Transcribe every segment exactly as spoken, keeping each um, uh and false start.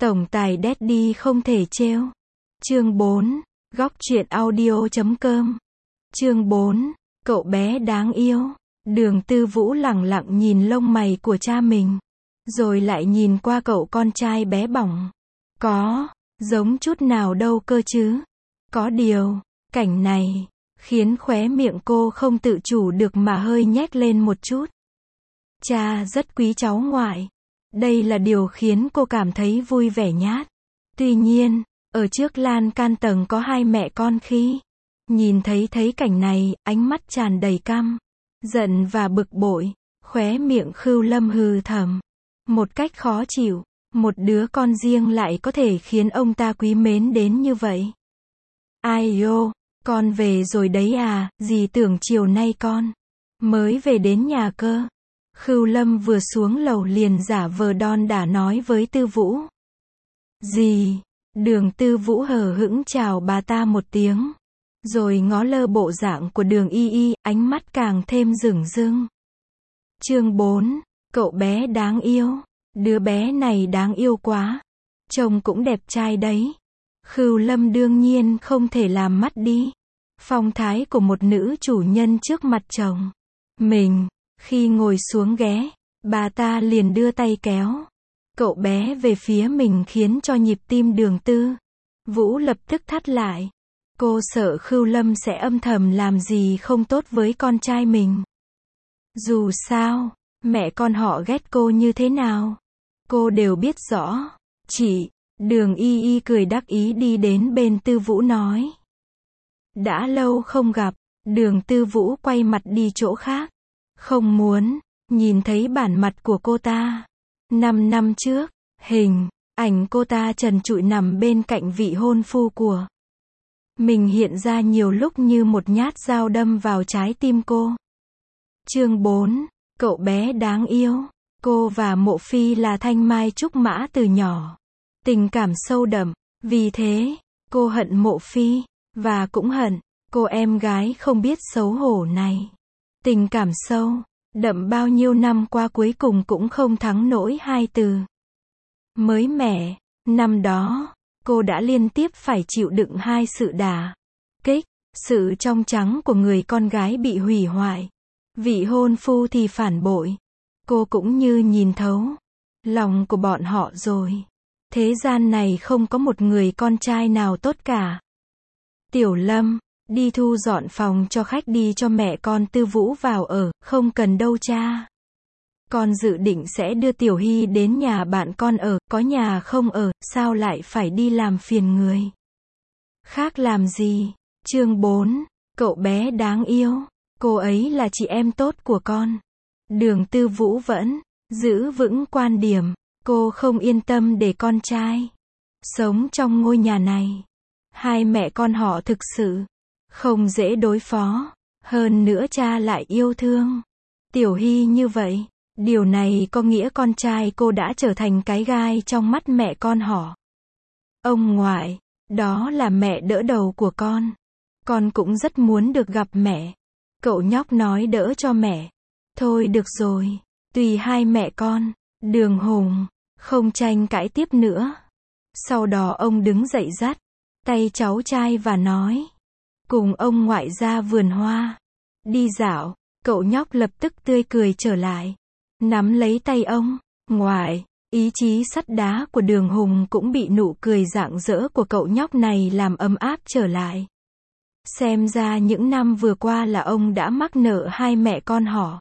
Tổng tài Daddy không thể trêu. Chương bốn. Góc truyện audio chấm com. Chương bốn. Cậu bé đáng yêu. Đường Tư Vũ lẳng lặng nhìn lông mày của cha mình, rồi lại nhìn qua cậu con trai bé bỏng. Có giống chút nào đâu cơ chứ. Có điều, cảnh này khiến khóe miệng cô không tự chủ được mà hơi nhếch lên một chút. Cha rất quý cháu ngoại. Đây là điều khiến cô cảm thấy vui vẻ nhát. Tuy nhiên, ở trước lan can tầng có hai mẹ con khi nhìn thấy thấy cảnh này, ánh mắt tràn đầy căm giận và bực bội, khóe miệng Khưu Lâm hừ thầm một cách khó chịu. Một đứa con riêng lại có thể khiến ông ta quý mến đến như vậy. Ai ô, con về rồi đấy à, dì tưởng chiều nay con mới về đến nhà cơ. Khưu Lâm vừa xuống lầu liền giả vờ đon đả nói với Tư Vũ. Dì. Đường Tư Vũ hờ hững chào bà ta một tiếng, rồi ngó lơ bộ dạng của Đường Y Y, ánh mắt càng thêm rừng rưng. Chương bốn. Cậu bé đáng yêu. Đứa bé này đáng yêu quá. Trông cũng đẹp trai đấy. Khưu Lâm đương nhiên không thể làm mất đi phong thái của một nữ chủ nhân trước mặt chồng mình. Khi ngồi xuống ghế, bà ta liền đưa tay kéo cậu bé về phía mình, khiến cho nhịp tim Đường Tư Vũ lập tức thắt lại. Cô sợ Khưu Lâm sẽ âm thầm làm gì không tốt với con trai mình. Dù sao, mẹ con họ ghét cô như thế nào, cô đều biết rõ. Chị. Đường Y Y cười đắc ý đi đến bên Tư Vũ nói. Đã lâu không gặp. Đường Tư Vũ quay mặt đi chỗ khác, không muốn nhìn thấy bản mặt của cô ta. Năm năm trước, hình ảnh cô ta trần trụi nằm bên cạnh vị hôn phu của mình hiện ra nhiều lúc như một nhát dao đâm vào trái tim cô. Chương bốn. Cậu bé đáng yêu. Cô và Mộ Phi là thanh mai trúc mã từ nhỏ, tình cảm sâu đậm. Vì thế, cô hận Mộ Phi, và cũng hận cô em gái không biết xấu hổ này. Tình cảm sâu đậm bao nhiêu năm qua cuối cùng cũng không thắng nổi hai từ mới mẻ. Năm đó, cô đã liên tiếp phải chịu đựng hai sự đả kích. Sự trong trắng của người con gái bị hủy hoại, vị hôn phu thì phản bội. Cô cũng như nhìn thấu lòng của bọn họ rồi. Thế gian này không có một người con trai nào tốt cả. Tiểu Lâm, đi thu dọn phòng cho khách đi cho mẹ con Tư Vũ vào ở. Không cần đâu cha. Con dự định sẽ đưa Tiểu Hy đến nhà bạn con ở, có nhà không ở, sao lại phải đi làm phiền người khác làm gì. Chương bốn. Cậu bé đáng yêu. Cô ấy là chị em tốt của con. Đường Tư Vũ vẫn giữ vững quan điểm. Cô không yên tâm để con trai sống trong ngôi nhà này. Hai mẹ con họ thực sự không dễ đối phó. Hơn nữa cha lại yêu thương Tiểu Hy như vậy. Điều này có nghĩa con trai cô đã trở thành cái gai trong mắt mẹ con họ. Ông ngoại, đó là mẹ đỡ đầu của con. Con cũng rất muốn được gặp mẹ. Cậu nhóc nói đỡ cho mẹ. Thôi được rồi, tùy hai mẹ con. Đường Hùng không tranh cãi tiếp nữa. Sau đó ông đứng dậy dắt tay cháu trai và nói. Cùng ông ngoại ra vườn hoa đi dạo. Cậu nhóc lập tức tươi cười trở lại, nắm lấy tay ông ngoại. Ý chí sắt đá của Đường Hùng cũng bị nụ cười rạng rỡ của cậu nhóc này làm ấm áp trở lại. Xem ra những năm vừa qua là ông đã mắc nợ hai mẹ con họ.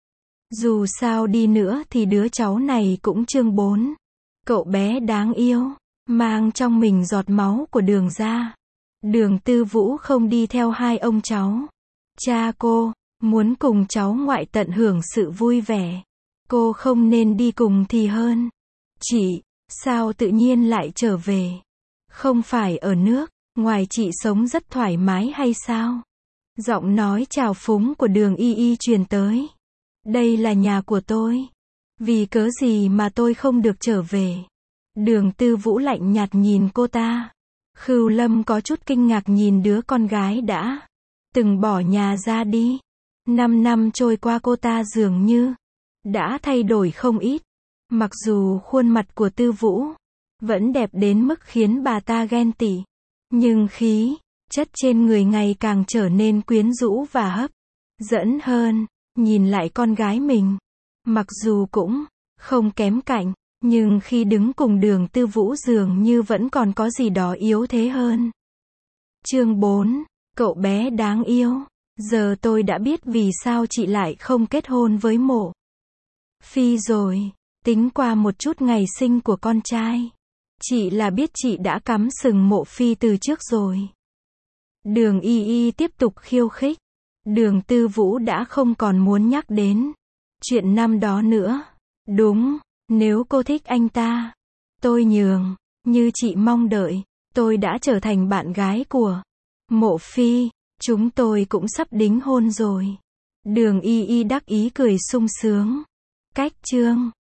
Dù sao đi nữa thì đứa cháu này cũng chương bốn. Cậu bé đáng yêu, mang trong mình giọt máu của Đường gia. Đường Tư Vũ không đi theo hai ông cháu. Cha cô muốn cùng cháu ngoại tận hưởng sự vui vẻ. Cô không nên đi cùng thì hơn. Chị, sao tự nhiên lại trở về? Không phải ở nước ngoài chị sống rất thoải mái hay sao? Giọng nói trào phúng của Đường Y Y truyền tới. Đây là nhà của tôi. Vì cớ gì mà tôi không được trở về? Đường Tư Vũ lạnh nhạt nhìn cô ta. Khưu Lâm có chút kinh ngạc nhìn đứa con gái đã từng bỏ nhà ra đi. Năm năm trôi qua cô ta dường như đã thay đổi không ít. Mặc dù khuôn mặt của Tư Vũ vẫn đẹp đến mức khiến bà ta ghen tị. Nhưng khí chất trên người ngày càng trở nên quyến rũ và hấp dẫn hơn. Nhìn lại con gái mình, mặc dù cũng không kém cạnh, nhưng khi đứng cùng Đường Tư Vũ dường như vẫn còn có gì đó yếu thế hơn. Chương bốn. Cậu bé đáng yêu. Giờ tôi đã biết vì sao chị lại không kết hôn với Mộ Phi rồi. Tính qua một chút ngày sinh của con trai, chị là biết chị đã cắm sừng Mộ Phi từ trước rồi. Đường Y Y tiếp tục khiêu khích. Đường Tư Vũ đã không còn muốn nhắc đến chuyện năm đó nữa. Đúng, nếu cô thích anh ta, tôi nhường. Như chị mong đợi, tôi đã trở thành bạn gái của Mộ Phi. Chúng tôi cũng sắp đính hôn rồi. Đường Y Y đắc ý cười sung sướng. Cách chương